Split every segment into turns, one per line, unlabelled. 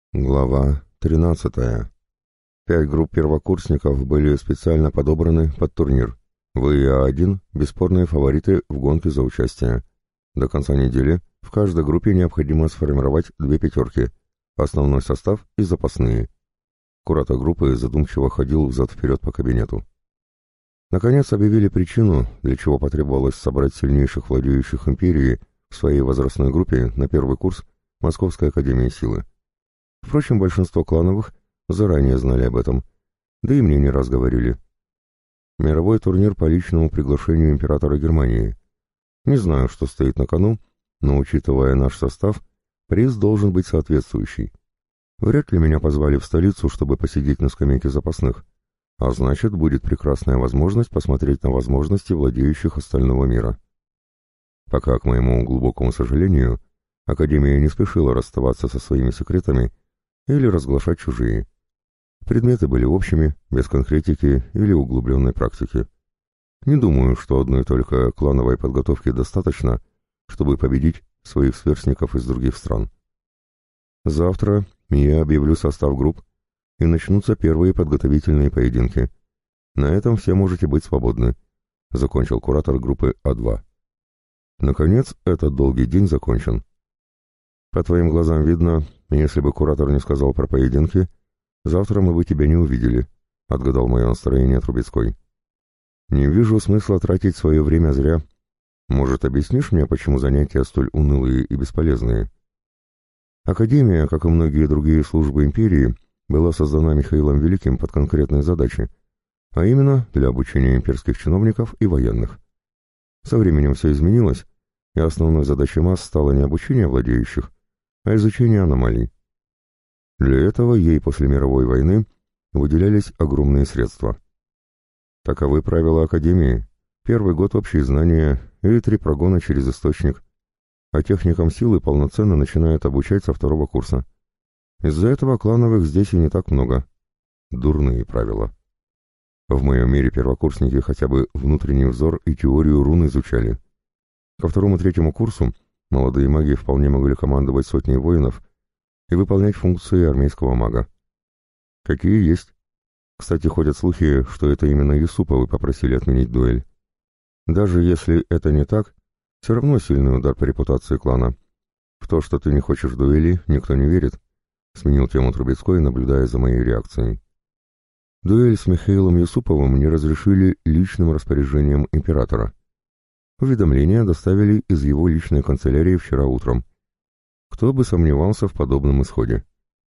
Глава 13. 5 групп первокурсников были специально подобраны под турнир. Вы и А1– бесспорные фавориты в гонке за участие. До конца недели в каждой группе необходимо сформировать 2 пятерки, основной состав и запасные. Куратор группы задумчиво ходил взад-вперед по кабинету. Наконец объявили причину, для чего потребовалось собрать сильнейших владеющих империей в своей возрастной группе на первый курс Московской академии силы. Впрочем, большинство клановых заранее знали об этом, да и мне не раз говорили. Мировой турнир по личному приглашению императора Германии. Не знаю, что стоит на кону, но, учитывая наш состав, приз должен быть соответствующий. Вряд ли меня позвали в столицу, чтобы посидеть на скамейке запасных, а значит, будет прекрасная возможность посмотреть на возможности владеющих остального мира. Пока, к моему глубокому сожалению, Академия не спешила расставаться со своими секретами или разглашать чужие. Предметы были общими, без конкретики или углубленной практики. Не думаю, что одной только клановой подготовки достаточно, чтобы победить своих сверстников из других стран. Завтра я объявлю состав групп, и начнутся первые подготовительные поединки. На этом все можете быть свободны, — закончил куратор группы А2. Наконец, этот долгий день закончен. По твоим глазам видно, если бы куратор не сказал про поединки, завтра мы бы тебя не увидели, — отгадал мое настроение Трубецкой. Не вижу смысла тратить свое время зря. Может, объяснишь мне, почему занятия столь унылые и бесполезные? Академия, как и многие другие службы империи, была создана Михаилом Великим под конкретные задачи, а именно для обучения имперских чиновников и военных. Со временем все изменилось, и основной задачей масс стало не обучение владеющих, а изучение аномалий. Для этого ей после мировой войны выделялись огромные средства. Таковы правила Академии. Первый год общие знания и 3 прогона через источник, а техникам силы полноценно начинают обучать со 2-го курса. Из-за этого клановых здесь и не так много. Дурные правила. В моем мире первокурсники хотя бы внутренний взор и теорию рун изучали. Ко 2-му и 3-му курсу молодые маги вполне могли командовать сотней воинов и выполнять функции армейского мага. Какие есть. Кстати, ходят слухи, что это именно Юсуповы попросили отменить дуэль. Даже если это не так, все равно сильный удар по репутации клана. В то, что ты не хочешь дуэли, никто не верит, — сменил тему Трубецкой, наблюдая за моей реакцией. Дуэль с Михаилом Юсуповым не разрешили личным распоряжением императора. Уведомления доставили из его личной канцелярии вчера утром. Кто бы сомневался в подобном исходе.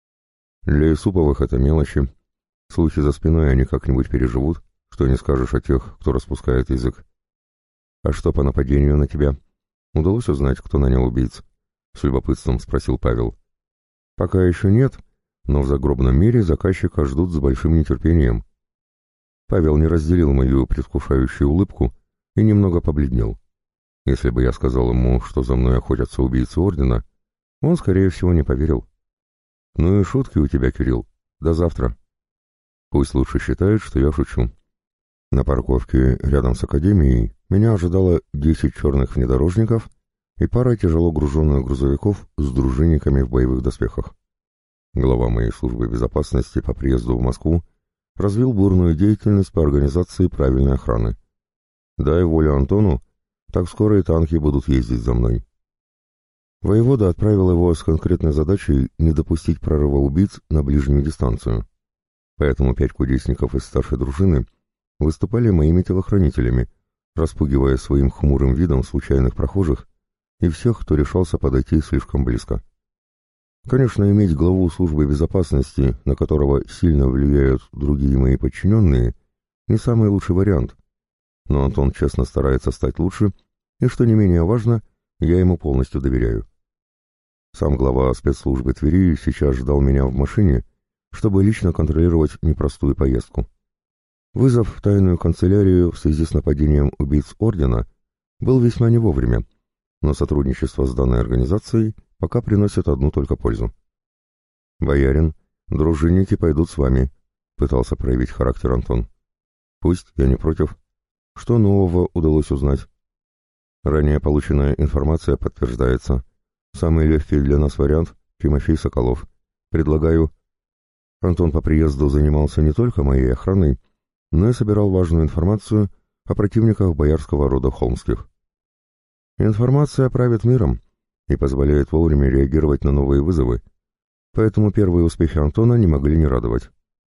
Для Юсуповых это мелочи. Слухи за спиной они как-нибудь переживут, что не скажешь о тех, кто распускает язык. А что по нападению на тебя? Удалось узнать, кто нанял убийц? С любопытством спросил Павел. Пока еще нет, но в загробном мире заказчика ждут с большим нетерпением. Павел не разделил мою предвкушающую улыбку и немного побледнел. Если бы я сказал ему, что за мной охотятся убийцы Ордена, он, скорее всего, не поверил. Ну и шутки у тебя, Кирилл. До завтра. Пусть лучше считают, что я шучу. На парковке рядом с Академией меня ожидало 10 черных внедорожников и пара тяжело груженных грузовиков с дружинниками в боевых доспехах. Глава моей службы безопасности по приезду в Москву развил бурную деятельность по организации правильной охраны. Дай волю Антону, так скоро и танки будут ездить за мной. Воевода отправил его с конкретной задачей не допустить прорыва убийц на ближнюю дистанцию. Поэтому 5 кудесников из старшей дружины выступали моими телохранителями, распугивая своим хмурым видом случайных прохожих и всех, кто решался подойти слишком близко. Конечно, иметь главу службы безопасности, на которого сильно влияют другие мои подчиненные, не самый лучший вариант, но Антон честно старается стать лучше, и, что не менее важно, я ему полностью доверяю. Сам глава спецслужбы Твери сейчас ждал меня в машине, чтобы лично контролировать непростую поездку. Вызов в тайную канцелярию в связи с нападением убийц Ордена был весьма не вовремя, но сотрудничество с данной организацией пока приносит одну только пользу. «Боярин, дружинники пойдут с вами», — пытался проявить характер Антон. «Пусть, я не против. Что нового удалось узнать?» Ранее полученная информация подтверждается. Самый легкий для нас вариант — Тимофей Соколов, Предлагаю. Антон по приезду занимался не только моей охраной, но и собирал важную информацию о противниках боярского рода Холмских. Информация правит миром и позволяет вовремя реагировать на новые вызовы, поэтому первые успехи Антона не могли не радовать.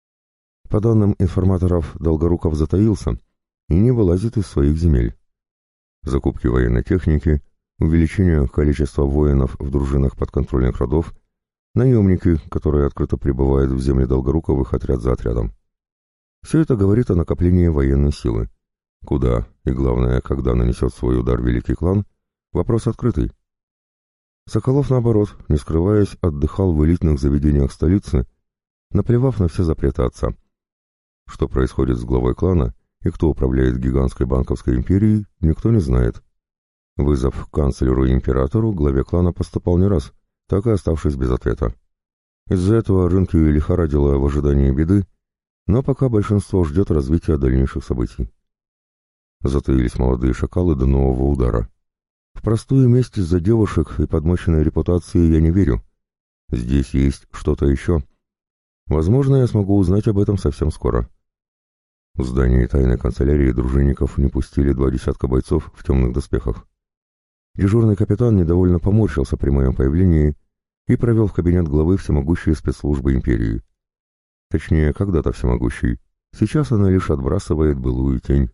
По данным информаторов, Долгоруков затаился и не вылазит из своих земель. Закупки военной техники, увеличение количества воинов в дружинах подконтрольных родов, наемники, которые открыто прибывают в земли Долгоруковых отряд за отрядом. Все это говорит о накоплении военной силы. Куда и, главное, когда нанесет свой удар великий клан, вопрос открытый. Соколов, наоборот, не скрываясь, отдыхал в элитных заведениях столицы, наплевав на все запреты отца. Что происходит с главой клана и кто управляет гигантской банковской империей, никто не знает. Вызов канцлеру и императору главе клана поступал не раз, так и оставшись без ответа. Из-за этого рынки лихорадило в ожидании беды, но пока большинство ждет развития дальнейших событий. Затаились молодые шакалы до нового удара. В простую месть из-за девушек и подмоченной репутации я не верю. Здесь есть что-то еще. Возможно, я смогу узнать об этом совсем скоро. В здании тайной канцелярии дружинников не пустили 20 бойцов в темных доспехах. Дежурный капитан недовольно поморщился при моем появлении и провел в кабинет главы всемогущей спецслужбы империи. Точнее, когда-то всемогущей. Сейчас она лишь отбрасывает былую тень.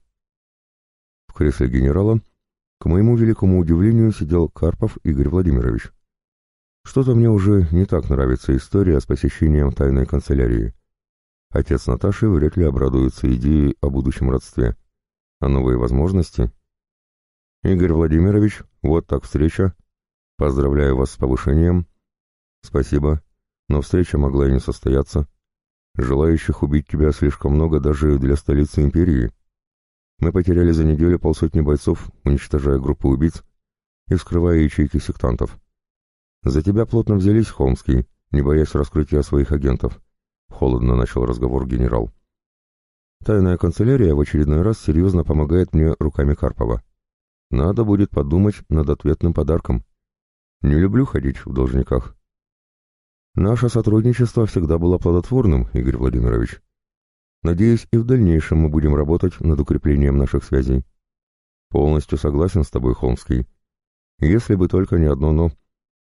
В кресле генерала, к моему великому удивлению, сидел Карпов Игорь Владимирович. Что-то мне уже не так нравится история с посещением тайной канцелярии. Отец Наташи вряд ли обрадуется идее о будущем родстве. А новые возможности? Игорь Владимирович, вот так встреча. Поздравляю вас с повышением. Спасибо, но встреча могла и не состояться. Желающих убить тебя слишком много даже для столицы империи. Мы потеряли за неделю 50 бойцов, уничтожая группы убийц и вскрывая ячейки сектантов. За тебя плотно взялись, Холмский, не боясь раскрытия своих агентов. Холодно начал разговор генерал. Тайная канцелярия в очередной раз серьезно помогает мне руками Карпова. Надо будет подумать над ответным подарком. Не люблю ходить в должниках. Наше сотрудничество всегда было плодотворным, Игорь Владимирович. Надеюсь, и в дальнейшем мы будем работать над укреплением наших связей. Полностью согласен с тобой, Холмский. Если бы только не одно «но».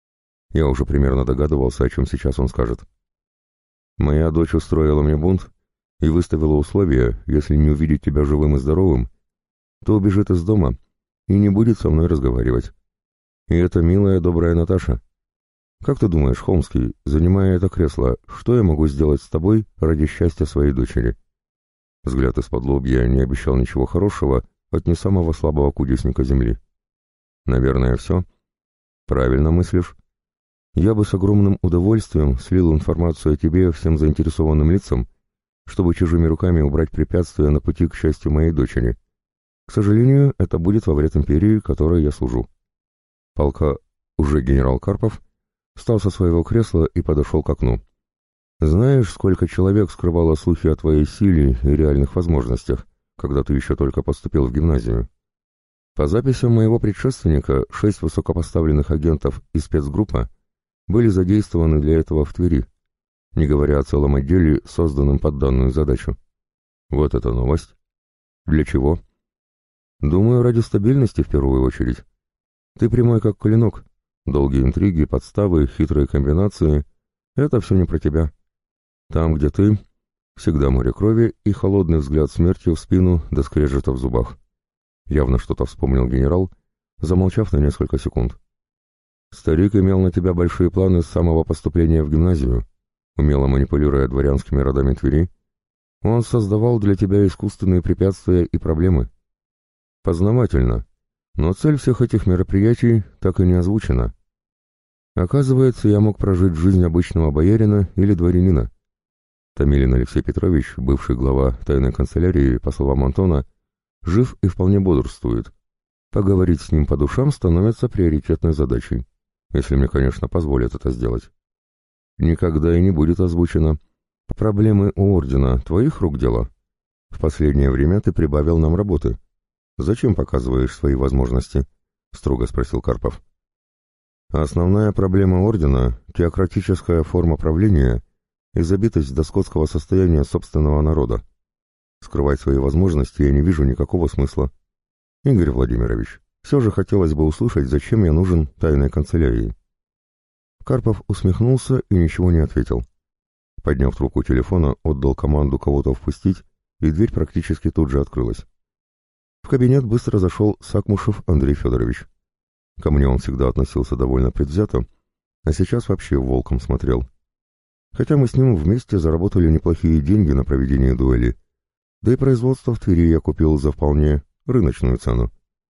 Я уже примерно догадывался, о чем сейчас он скажет. Моя дочь устроила мне бунт и выставила условие, если не увидеть тебя живым и здоровым, то убежит из дома и не будет со мной разговаривать. И это милая, добрая Наташа. Как ты думаешь, Холмский, занимая это кресло, что я могу сделать с тобой ради счастья своей дочери? Взгляд из-под лобья не обещал ничего хорошего от не самого слабого кудесника земли. Наверное, все. Правильно мыслишь. Я бы с огромным удовольствием слил информацию о тебе всем заинтересованным лицам, чтобы чужими руками убрать препятствия на пути к счастью моей дочери. К сожалению, это будет во вред империи, которой я служу. Полка, уже генерал Карпов, встал со своего кресла и подошел к окну. Знаешь, сколько человек скрывало слухи о твоей силе и реальных возможностях, когда ты еще только поступил в гимназию? По записям моего предшественника, 6 высокопоставленных агентов из спецгруппы были задействованы для этого в Твери, не говоря о целом отделе, созданном под данную задачу. Вот это новость. Для чего? Думаю, ради стабильности в первую очередь. Ты прямой как клинок. Долгие интриги, подставы, хитрые комбинации — это все не про тебя. Там, где ты, всегда море крови и холодный взгляд смертью в спину до скрежета в зубах. Явно что-то вспомнил генерал, замолчав на несколько секунд. Старик имел на тебя большие планы с самого поступления в гимназию. Умело манипулируя дворянскими родами Твери, он создавал для тебя искусственные препятствия и проблемы. Познавательно, но цель всех этих мероприятий так и не озвучена. Оказывается, я мог прожить жизнь обычного боярина или дворянина. Томилин Алексей Петрович, бывший глава тайной канцелярии, по словам Антона, жив и вполне бодрствует. Поговорить с ним по душам становится приоритетной задачей, если мне, конечно, позволят это сделать. Никогда и не будет озвучено. Проблемы у ордена твоих рук дело? В последнее время ты прибавил нам работы. Зачем показываешь свои возможности? Строго спросил Карпов. Основная проблема ордена — теократическая форма правления и забитость до скотского состояния собственного народа. Скрывать свои возможности я не вижу никакого смысла. Игорь Владимирович, все же хотелось бы услышать, зачем я нужен тайной канцелярии. Карпов усмехнулся и ничего не ответил. Подняв трубку телефона, отдал команду кого-то впустить, и дверь практически тут же открылась. В кабинет быстро зашел Сакмушев Андрей Федорович. Ко мне он всегда относился довольно предвзято, а сейчас вообще волком смотрел. Хотя мы с ним вместе заработали неплохие деньги на проведение дуэли, да и производство в Твери я купил за вполне рыночную цену.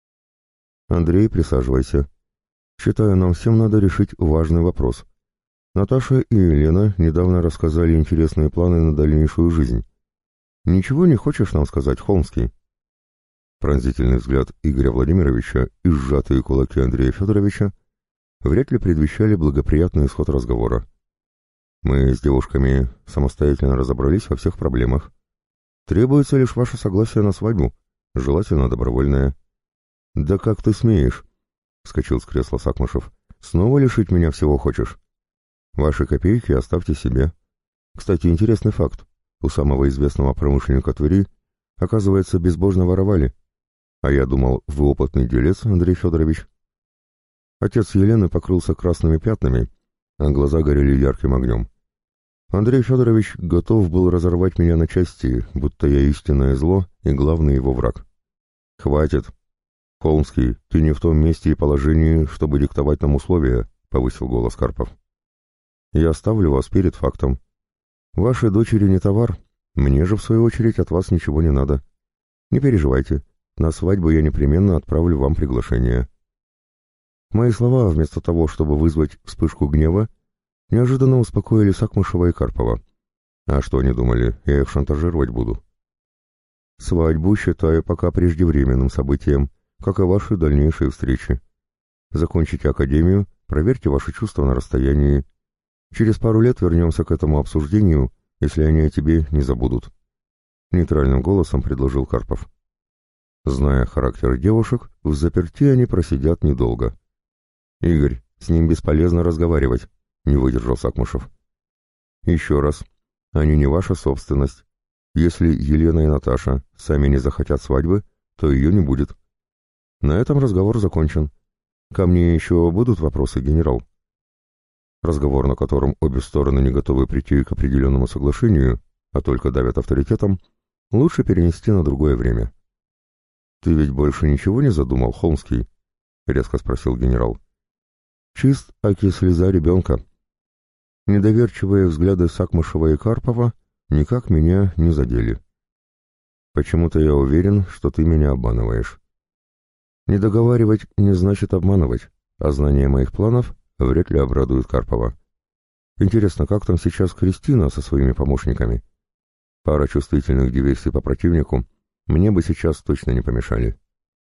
Андрей, присаживайся. Считаю, нам всем надо решить важный вопрос. Наташа и Елена недавно рассказали интересные планы на дальнейшую жизнь. Ничего не хочешь нам сказать, Холмский? Пронзительный взгляд Игоря Владимировича и сжатые кулаки Андрея Федоровича вряд ли предвещали благоприятный исход разговора. Мы с девушками самостоятельно разобрались во всех проблемах. Требуется лишь ваше согласие на свадьбу, желательно добровольное. «Да как ты смеешь?» — вскочил с кресла Сакмушев. «Снова лишить меня всего хочешь? Ваши копейки оставьте себе. Кстати, интересный факт. У самого известного промышленника Твери, оказывается, безбожно воровали. А я думал, вы опытный делец, Андрей Федорович». Отец Елены покрылся красными пятнами, а глаза горели ярким огнем. Андрей Федорович готов был разорвать меня на части, будто я истинное зло и главный его враг. «Хватит. Холмский, ты не в том месте и положении, чтобы диктовать нам условия», — повысил голос Карпов. «Я ставлю вас перед фактом. Ваши дочери не товар, мне же, в свою очередь, от вас ничего не надо. Не переживайте, на свадьбу я непременно отправлю вам приглашение». Мои слова, вместо того, чтобы вызвать вспышку гнева, неожиданно успокоили Сакмушева и Карпова. А что они думали, я их шантажировать буду? Свадьбу считаю пока преждевременным событием, как и ваши дальнейшие встречи. Закончите академию, проверьте ваши чувства на расстоянии. Через пару лет вернемся к этому обсуждению, если они о тебе не забудут. Нейтральным голосом предложил Карпов. Зная характер девушек, в заперти они просидят недолго. Игорь, с ним бесполезно разговаривать. Не выдержал Сакмушев. Еще раз, они не ваша собственность. Если Елена и Наташа сами не захотят свадьбы, то ее не будет. На этом разговор закончен. Ко мне еще будут вопросы, генерал? Разговор, на котором обе стороны не готовы прийти к определенному соглашению, а только давят авторитетом, лучше перенести на другое время. «Ты ведь больше ничего не задумал, Холмский?» — резко спросил генерал. «Чист, аки слеза ребенка». Недоверчивые взгляды Сакмушева и Карпова никак меня не задели. «Почему-то я уверен, что ты меня обманываешь». Не договаривать не значит обманывать, а знание моих планов вряд ли обрадует Карпова. Интересно, как там сейчас Кристина со своими помощниками? Пара чувствительных диверсий по противнику мне бы сейчас точно не помешали.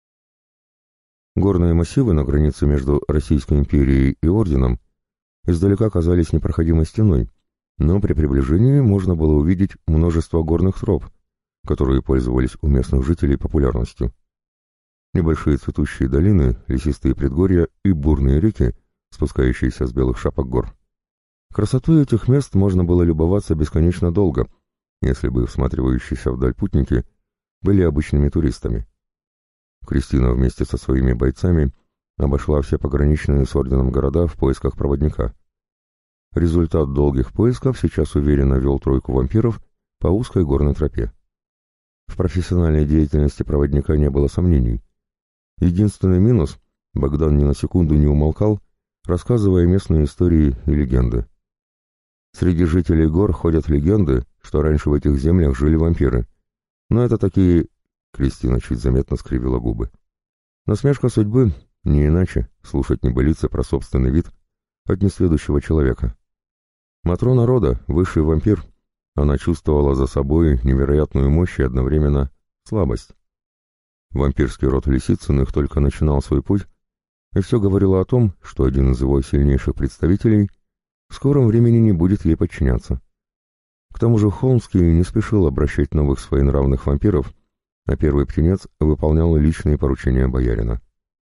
Горные массивы на границе между Российской империей и Орденом издалека казались непроходимой стеной, но при приближении можно было увидеть множество горных троп, которые пользовались у местных жителей популярностью. Небольшие цветущие долины, лесистые предгорья и бурные реки, спускающиеся с белых шапок гор. Красотой этих мест можно было любоваться бесконечно долго, если бы всматривающиеся вдаль путники были обычными туристами. Кристина вместе со своими бойцами обошла все пограничные с орденом города в поисках проводника. Результат долгих поисков сейчас уверенно вел тройку вампиров по узкой горной тропе. В профессиональной деятельности проводника не было сомнений. Единственный минус — Богдан ни на секунду не умолкал, рассказывая местные истории и легенды. Среди жителей гор ходят легенды, что раньше в этих землях жили вампиры. Но это такие... Кристина чуть заметно скривила губы. Насмешка судьбы, не иначе, слушать небылицы про собственный вид от несведущего человека. Матрона рода, высший вампир, она чувствовала за собой невероятную мощь и одновременно слабость. Вампирский род Лисицыных только начинал свой путь, и все говорило о том, что один из его сильнейших представителей в скором времени не будет ей подчиняться. К тому же Холмский не спешил обращать новых своенравных вампиров, а первый птенец выполнял личные поручения боярина.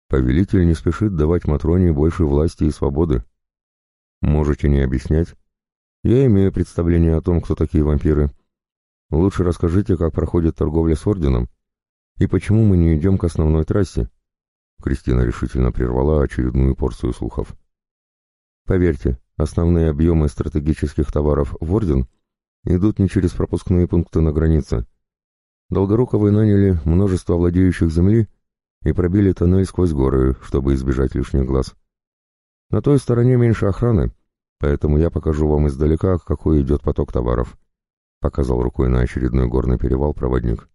Повелитель не спешит давать Матроне больше власти и свободы. Можете не объяснять. Я имею представление о том, кто такие вампиры. Лучше расскажите, как проходит торговля с Орденом и почему мы не идем к основной трассе. Кристина решительно прервала очередную порцию слухов. Поверьте, основные объемы стратегических товаров в Орден идут не через пропускные пункты на границе. Долгоруковы наняли множество владеющих земли и пробили тоннель сквозь горы, чтобы избежать лишних глаз. На той стороне меньше охраны, поэтому я покажу вам издалека, какой идет поток товаров», — показал рукой на очередной горный перевал проводник.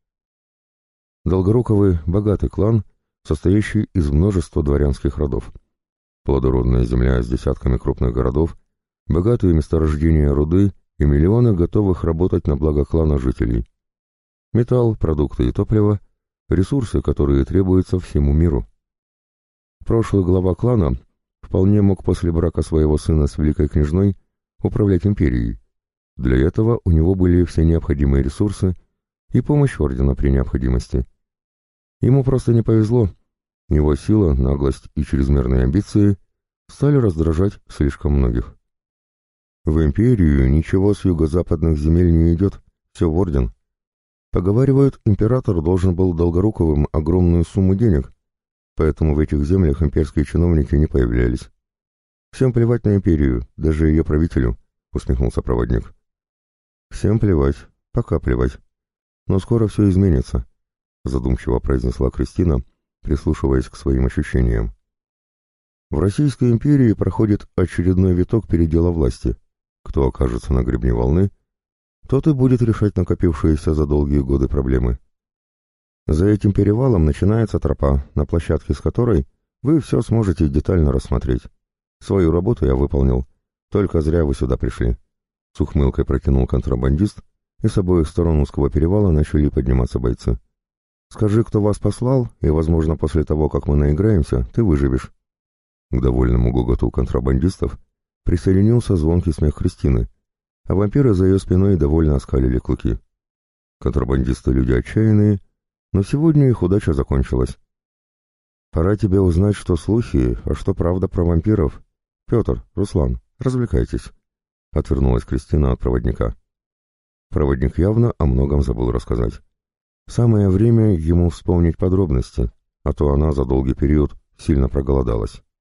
Долгоруковы — богатый клан, состоящий из множества дворянских родов. Плодородная земля с десятками крупных городов, богатые месторождения руды и миллионы готовых работать на благо клана жителей. Металл, продукты и топливо — ресурсы, которые требуются всему миру. Прошлый глава клана вполне мог после брака своего сына с великой княжной управлять империей. Для этого у него были все необходимые ресурсы и помощь ордена при необходимости. Ему просто не повезло. Его сила, наглость и чрезмерные амбиции стали раздражать слишком многих. В империю ничего с юго-западных земель не идет, все в орден. Поговаривают, император должен был Долгоруковым огромную сумму денег, поэтому в этих землях имперские чиновники не появлялись. «Всем плевать на империю, даже ее правителю», — усмехнулся проводник. «Всем плевать, пока плевать. Но скоро все изменится», — задумчиво произнесла Кристина, прислушиваясь к своим ощущениям. «В Российской империи проходит очередной виток передела власти. Кто окажется на гребне волны, тот и будет решать накопившиеся за долгие годы проблемы. За этим перевалом начинается тропа, на площадке с которой вы все сможете детально рассмотреть. Свою работу я выполнил, только зря вы сюда пришли». С ухмылкой протянул контрабандист, и с обоих сторон узкого перевала начали подниматься бойцы. «Скажи, кто вас послал, и, возможно, после того, как мы наиграемся, ты выживешь». К довольному гоготу контрабандистов присоединился звонкий смех Кристины, а вампиры за ее спиной довольно оскалили клыки. Контрабандисты — люди отчаянные, но сегодня их удача закончилась. «Пора тебе узнать, что слухи, а что правда про вампиров. Петр, Руслан, развлекайтесь», — отвернулась Кристина от проводника. Проводник явно о многом забыл рассказать. Самое время ему вспомнить подробности, а то она за долгий период сильно проголодалась.